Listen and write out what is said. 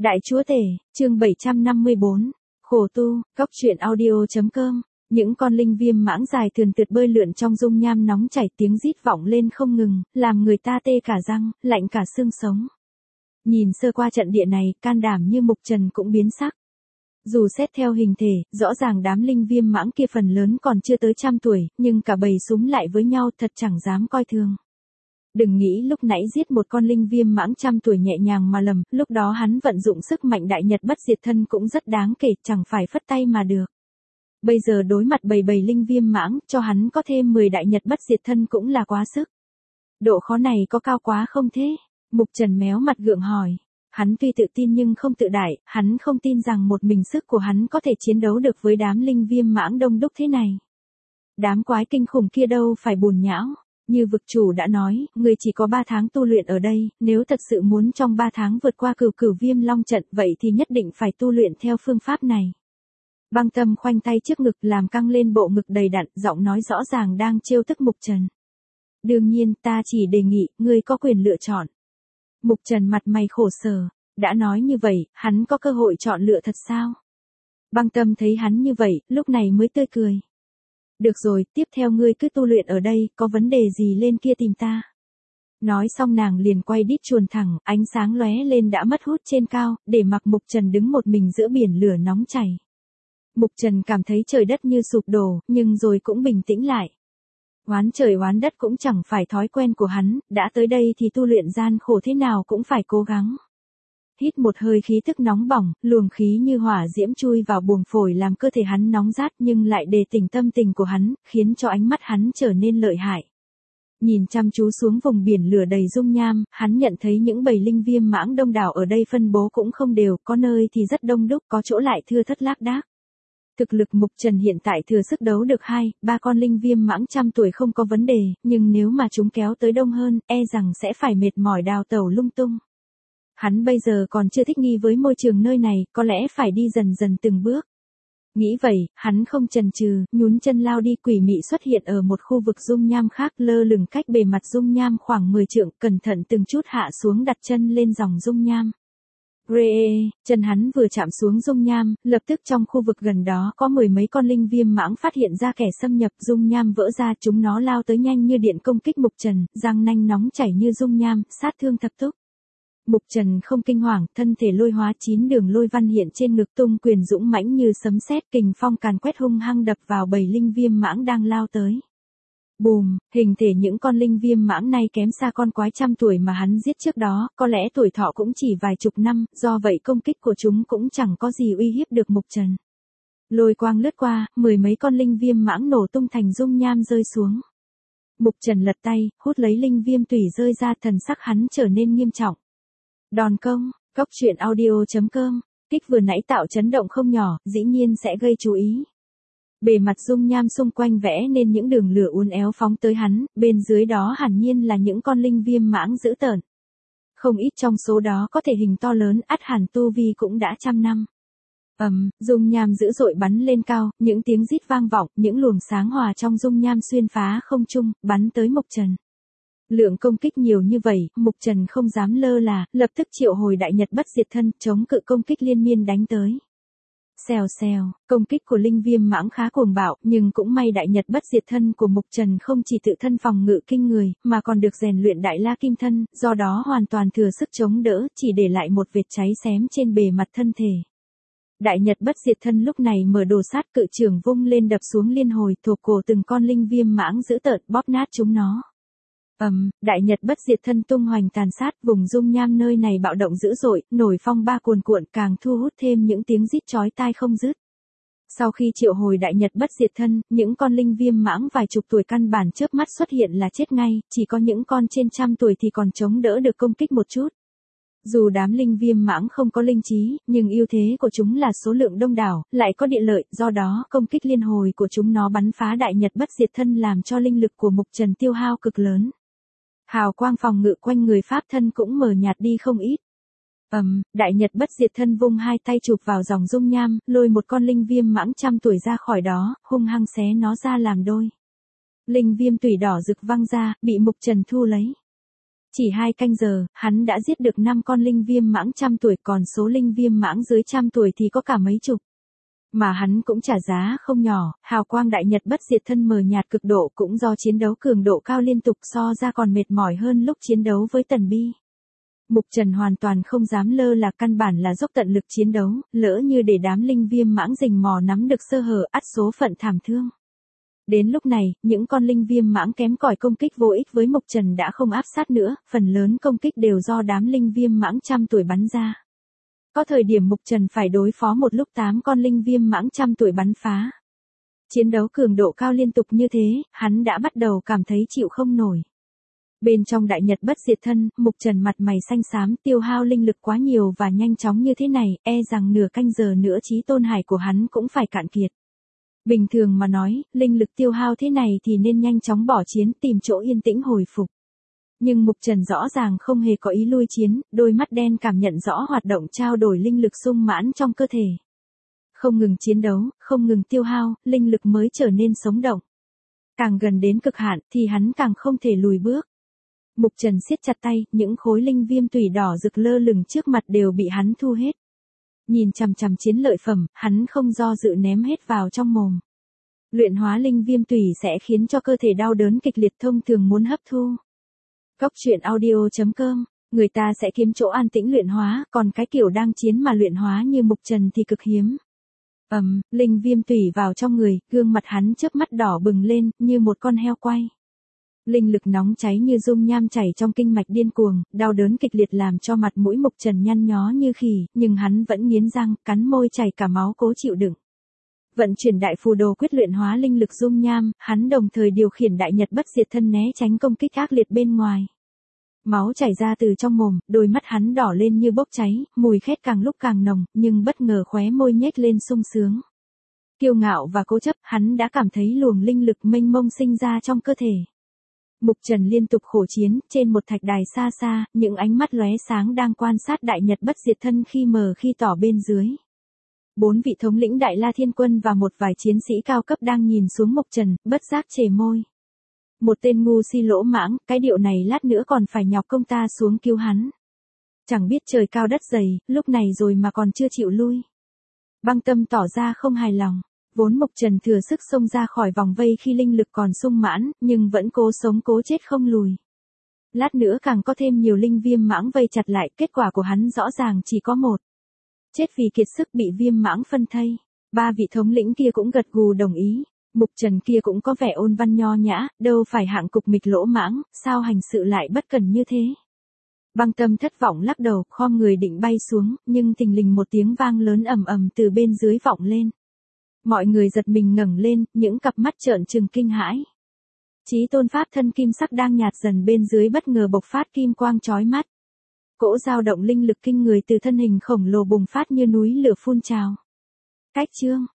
Đại chúa tể, chương 754, khổ tu, góc truyện audio.com. Những con linh viêm mãng dài thườn thượt bơi lượn trong dung nham nóng chảy, tiếng rít vọng lên không ngừng, làm người ta tê cả răng, lạnh cả xương sống. Nhìn sơ qua trận địa này, can đảm như Mục Trần cũng biến sắc. Dù xét theo hình thể, rõ ràng đám linh viêm mãng kia phần lớn còn chưa tới 100 tuổi, nhưng cả bầy súm lại với nhau thật chẳng dám coi thường. Đừng nghĩ lúc nãy giết một con linh viêm mãng 100 tuổi nhẹ nhàng mà lầm, lúc đó hắn vận dụng sức mạnh đại nhật bất diệt thân cũng rất đáng kể, chẳng phải phất tay mà được. Bây giờ đối mặt bầy linh viêm mãng, cho hắn có thêm 10 đại nhật bất diệt thân cũng là quá sức. Độ khó này có cao quá không thế? Mục Trần méo mặt gượng hỏi. Hắn tuy tự tin nhưng không tự đại, hắn không tin rằng một mình sức của hắn có thể chiến đấu được với đám linh viêm mãng đông đúc thế này. Đám quái kinh khủng kia đâu phải bùn nhão. Như vực chủ đã nói, người chỉ có 3 tháng tu luyện ở đây, nếu thật sự muốn trong 3 tháng vượt qua cửu viêm long trận vậy thì nhất định phải tu luyện theo phương pháp này. Băng Tâm khoanh tay trước ngực làm căng lên bộ ngực đầy đặn, giọng nói rõ ràng đang trêu tức Mục Trần. Đương nhiên ta chỉ đề nghị, ngươi có quyền lựa chọn. Mục Trần mặt mày khổ sở, đã nói như vậy, hắn có cơ hội chọn lựa thật sao? Băng Tâm thấy hắn như vậy, lúc này mới tươi cười. Được rồi, tiếp theo ngươi cứ tu luyện ở đây, có vấn đề gì lên kia tìm ta. Nói xong nàng liền quay đít chuồn thẳng, ánh sáng lóe lên đã mất hút trên cao, để mặc Mục Trần đứng một mình giữa biển lửa nóng chảy. Mục Trần cảm thấy trời đất như sụp đổ, nhưng rồi cũng bình tĩnh lại. Oán trời oán đất cũng chẳng phải thói quen của hắn, đã tới đây thì tu luyện gian khổ thế nào cũng phải cố gắng. Hít một hơi khí tức nóng bỏng, luồng khí như hỏa diễm chui vào buồng phổi làm cơ thể hắn nóng rát nhưng lại đề tỉnh tâm tình của hắn, khiến cho ánh mắt hắn trở nên lợi hại. Nhìn chăm chú xuống vùng biển lửa đầy dung nham, hắn nhận thấy những bầy linh viêm mãng đông đảo ở đây phân bố cũng không đều, có nơi thì rất đông đúc, có chỗ lại thưa thớt lác đác. Thực lực Mục Trần hiện tại thừa sức đấu được 2-3 con linh viêm mãng 100 tuổi không có vấn đề, nhưng nếu mà chúng kéo tới đông hơn, e rằng sẽ phải mệt mỏi đào tẩu lung tung. Hắn bây giờ còn chưa thích nghi với môi trường nơi này, có lẽ phải đi dần dần từng bước. Nghĩ vậy, hắn không chần chừ, nhún chân lao đi, quỷ mị xuất hiện ở một khu vực dung nham khác, lơ lửng cách bề mặt dung nham khoảng 10 trượng, cẩn thận từng chút hạ xuống đặt chân lên dòng dung nham. Chân hắn vừa chạm xuống dung nham, lập tức trong khu vực gần đó có 10 mấy con linh viêm mãng phát hiện ra kẻ xâm nhập, dung nham vỡ ra, chúng nó lao tới nhanh như điện công kích Mục Trần, răng nanh nóng chảy như dung nham, sát thương thập túc. Mục Trần không kinh hoàng, thân thể lôi hóa 9 đường lôi văn hiện trên ngực, tung quyền dũng mãnh như sấm sét, kình phong càn quét hung hăng đập vào bầy linh viêm mãng đang lao tới. Bùm, hình thể những con linh viêm mãng này kém xa con quái 100 tuổi mà hắn giết trước đó, có lẽ tuổi thọ cũng chỉ vài chục năm, do vậy công kích của chúng cũng chẳng có gì uy hiếp được Mục Trần. Lôi quang lướt qua, 10 mấy con linh viêm mãng nổ tung thành dung nham rơi xuống. Mục Trần lật tay, hút lấy linh viêm tủy rơi ra, thần sắc hắn trở nên nghiêm trọng. Đòn công, góc truyện audio.com, kích vừa nãy tạo chấn động không nhỏ, dĩ nhiên sẽ gây chú ý. Bề mặt dung nham xung quanh vẽ nên những đường lửa uốn éo phóng tới hắn, bên dưới đó hẳn nhiên là những con linh viêm mãng dữ tợn. Không ít trong số đó có thể hình to lớn, ắt hẳn tu vi cũng đã 100 năm. Dung nham dữ dội bắn lên cao, những tiếng rít vang vọng, những luồng sáng hòa trong dung nham xuyên phá không trung, bắn tới Mục Trần. Lượng công kích nhiều như vậy, Mục Trần không dám lơ là, lập tức triệu hồi đại nhật bất diệt thân, chống cự công kích liên miên đánh tới. Xèo xèo, công kích của linh viêm mãng khá cuồng bạo, nhưng cũng may đại nhật bất diệt thân của Mục Trần không chỉ tự thân phòng ngự kinh người, mà còn được rèn luyện đại la kim thân, do đó hoàn toàn thừa sức chống đỡ, chỉ để lại một vệt cháy xém trên bề mặt thân thể. Đại nhật bất diệt thân lúc này mở đồ sát, cự trường vung lên đập xuống liên hồi, thổ cổ từng con linh viêm mãng dữ tợn, bóp nát chúng nó. Đại nhật bất diệt thân tung hoành tàn sát, vùng dung nham nơi này bạo động dữ dội, nổi phong ba cuồn cuộn, càng thu hút thêm những tiếng rít chói tai không dứt. Sau khi triệu hồi đại nhật bất diệt thân, những con linh viêm mãng vài chục tuổi căn bản chớp mắt xuất hiện là chết ngay, chỉ có những con trên 100 tuổi thì còn chống đỡ được công kích một chút. Dù đám linh viêm mãng không có linh trí, nhưng ưu thế của chúng là số lượng đông đảo, lại có địa lợi, do đó công kích liên hồi của chúng nó bắn phá đại nhật bất diệt thân làm cho linh lực của Mục Trần tiêu hao cực lớn. Hào quang phòng ngự quanh người pháp thân cũng mờ nhạt đi không ít. Đại nhật bất diệt thân vung hai tay chụp vào dòng dung nham, lôi một con linh viêm mãng 100 tuổi ra khỏi đó, hung hăng xé nó ra làm đôi. Linh viêm tủy đỏ rực văng ra, bị Mục Trần thu lấy. Chỉ 2 canh giờ, hắn đã giết được 5 con linh viêm mãng trăm tuổi, còn số linh viêm mãng dưới trăm tuổi thì có cả mấy chục. Mà hắn cũng trả giá không nhỏ, hào quang đại nhật bất diệt thân mờ nhạt cực độ cũng do chiến đấu cường độ cao liên tục so ra còn mệt mỏi hơn lúc chiến đấu với Tần Bi. Mục Trần hoàn toàn không dám lơ là, căn bản là dốc tận lực chiến đấu, lỡ như để đám linh viêm mãng rình mò nắm được sơ hở ắt số phận thảm thương. Đến lúc này, những con linh viêm mãng kém cỏi công kích vô ích với Mục Trần đã không áp sát nữa, phần lớn công kích đều do đám linh viêm mãng trăm tuổi bắn ra. Có thời điểm Mục Trần phải đối phó một lúc 8 con linh viêm mãng trăm tuổi bắn phá. Chiến đấu cường độ cao liên tục như thế, hắn đã bắt đầu cảm thấy chịu không nổi. Bên trong đại nhật bất diệt thân, Mục Trần mặt mày xanh xám, tiêu hao linh lực quá nhiều và nhanh chóng như thế này, e rằng nửa canh giờ nữa chí tôn hải của hắn cũng phải cạn kiệt. Bình thường mà nói, linh lực tiêu hao thế này thì nên nhanh chóng bỏ chiến, tìm chỗ yên tĩnh hồi phục. Nhưng Mục Trần rõ ràng không hề có ý lui chiến, đôi mắt đen cảm nhận rõ hoạt động trao đổi linh lực sung mãn trong cơ thể. Không ngừng chiến đấu, không ngừng tiêu hao, linh lực mới trở nên sống động. Càng gần đến cực hạn thì hắn càng không thể lùi bước. Mục Trần siết chặt tay, những khối linh viêm tủy đỏ rực lơ lửng trước mặt đều bị hắn thu hết. Nhìn chằm chằm chiến lợi phẩm, hắn không do dự ném hết vào trong mồm. Luyện hóa linh viêm tủy sẽ khiến cho cơ thể đau đớn kịch liệt, thông thường muốn hấp thu. Cốc truyện audio.com, người ta sẽ kiếm chỗ an tĩnh luyện hóa, còn cái kiểu đang chiến mà luyện hóa như Mục Trần thì cực hiếm. Linh viêm tủy vào trong người, gương mặt hắn chớp mắt đỏ bừng lên, như một con heo quay. Linh lực nóng cháy như dung nham chảy trong kinh mạch điên cuồng, đau đớn kịch liệt làm cho mặt mũi Mục Trần nhăn nhó như khỉ, nhưng hắn vẫn nghiến răng, cắn môi chảy cả máu cố chịu đựng. Vận chuyển đại phù đồ quyết luyện hóa linh lực dung nham, hắn đồng thời điều khiển đại nhật bất diệt thân né tránh công kích ác liệt bên ngoài. Máu chảy ra từ trong mồm, đôi mắt hắn đỏ lên như bốc cháy, mùi khét càng lúc càng nồng, nhưng bất ngờ khóe môi nhếch lên sung sướng. Kiêu ngạo và cố chấp, hắn đã cảm thấy luồng linh lực mênh mông sinh ra trong cơ thể. Mục Trần liên tục khổ chiến, trên một thạch đài xa xa, những ánh mắt lóe sáng đang quan sát đại nhật bất diệt thân khi mờ khi tỏ bên dưới. 4 vị thống lĩnh Đại La Thiên Quân và một vài chiến sĩ cao cấp đang nhìn xuống Mục Trần, bất giác chề môi. Một tên ngu si lỗ mãng, cái điệu này lát nữa còn phải nhọc công ta xuống cứu hắn. Chẳng biết trời cao đất dày, lúc này rồi mà còn chưa chịu lui. Băng Tâm tỏ ra không hài lòng. Vốn Mục Trần thừa sức xông ra khỏi vòng vây khi linh lực còn sung mãn, nhưng vẫn cố sống cố chết không lùi. Lát nữa càng có thêm nhiều linh viêm mãng vây chặt lại, kết quả của hắn rõ ràng chỉ có một. Chết vì kiệt sức bị viêm mãng phân thây. 3 vị thống lĩnh kia cũng gật gù đồng ý. Mục Trần kia cũng có vẻ ôn văn nho nhã, đâu phải hạng cục mịch lỗ mãng, sao hành sự lại bất cần như thế. Băng Tâm thất vọng lắc đầu, khom người định bay xuống, nhưng thình lình một tiếng vang lớn ầm ầm từ bên dưới vọng lên. Mọi người giật mình ngẩng lên, những cặp mắt trợn trừng kinh hãi. Chí tôn pháp thân kim sắc đang nhạt dần bên dưới bất ngờ bộc phát kim quang chói mắt. Cỗ dao động linh lực kinh người từ thân hình khổng lồ bùng phát như núi lửa phun trào. Cách chương